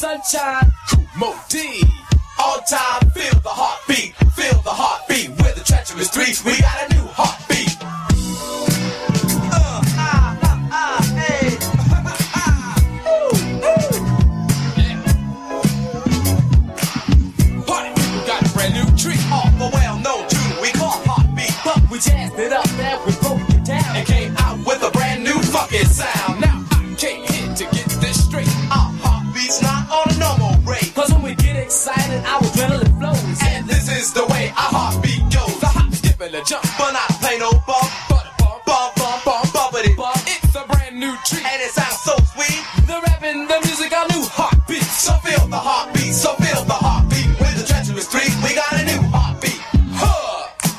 sunshine. Mo D. All time, feel the heartbeat. Feel the heartbeat. We're the treacherous three. We got a new heartbeat. Hey. Party people got a brand new treat. Off a well-known tune we call Heartbeat. But we jazzed it up, now we broke it down and came out with a brand new fucking sound. Now I came here to get this straight. Our heartbeat's not on a normal rate. Cause when we get excited, our adrenaline flows. And this is the way our heartbeat goes. The hop, skip, and the jump, but not play no bump. But bumpity bump. It's a brand new treat, and it sounds so sweet. The rap and the music, our new heartbeat. So feel the heartbeat, so feel the heartbeat. We're the treacherous three, we got a new heartbeat. Huh.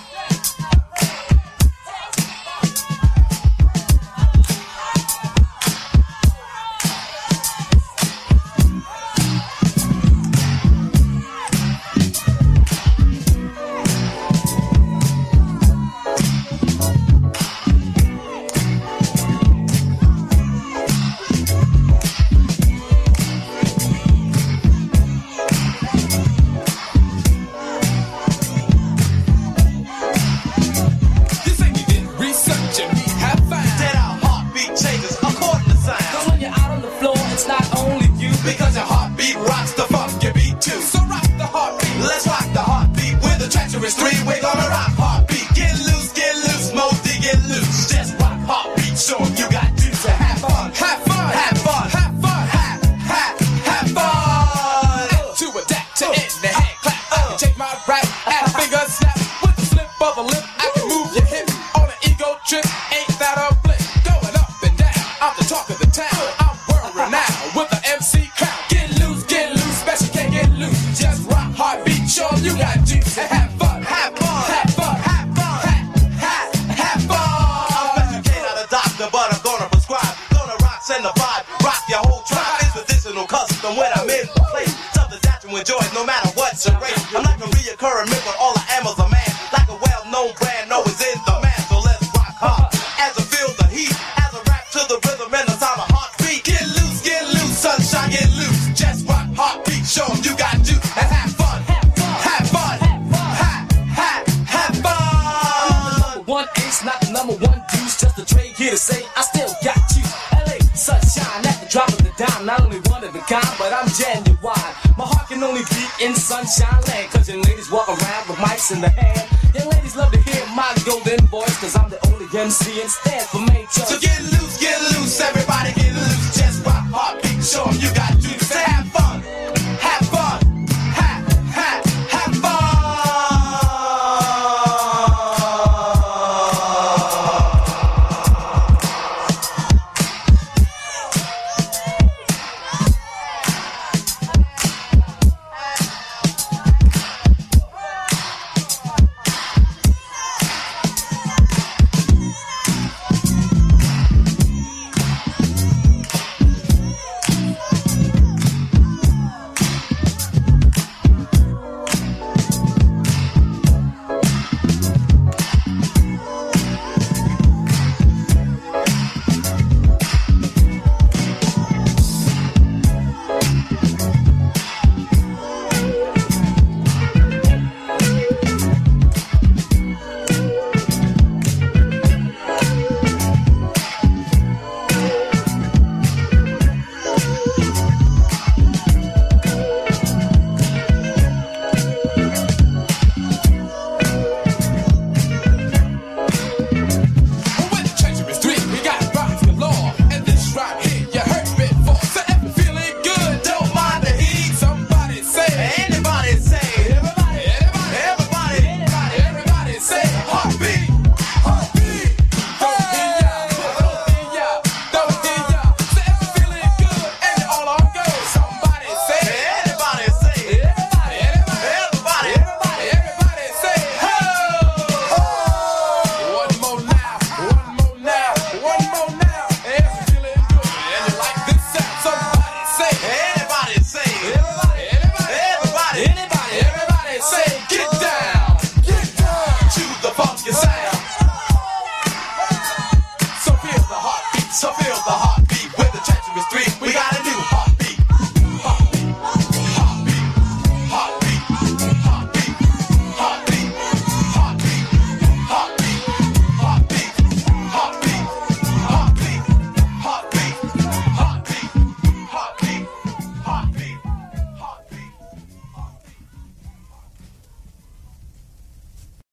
Because your heartbeat rocks the funky beat too. So rock the heartbeat, let's rock the heartbeat. We're the treacherous three, we're gonna rock heartbeat. Get loose, Mosey, get loose. Just rock heartbeat, show 'em you got juice to have fun. Have fun, have fun, have fun, have fun. To adapt to end the hand clap. I can take my right and finger snap. With the slip of a lip, I can move your hip. On an ego trip, ain't that a blip? Going up and down, I'm the talk of the town. I'm world renowned with the MC crowd. Get loose, special can't get loose. Just rock heartbeat, show 'em you got juice. And have fun, have fun, have fun, have fun, have fun. I'm special K, not a doctor, but I'm gonna prescribe. Gonna rock, send the vibe, rock your whole tribe. It's traditional custom when I'm in the place. Something that you enjoy no matter what's your race. I'm like a reoccurring myth when all I am is a man. Like a well-known brand, always in the man. So let's rock hard as I feel the heat. As I rap to the rhythm and the sound of heartbeat. Get loose, sunshine, get loose. Just rock heartbeat, show 'em you got juice. And have fun, have fun, have fun. One ace, not the number one juice. Just a trade here to say I still got you. LA, sunshine at the drop of the dime. Not only one of the kind, but I'm genuine. My heart can only beat in sunshine land. Cause young ladies walk around with mics in the hand. Young ladies love to hear my golden voice. Cause I'm the only MC and stand for main choice. So get loose, everybody get loose. Just rock heartbeat, show 'em you got juice.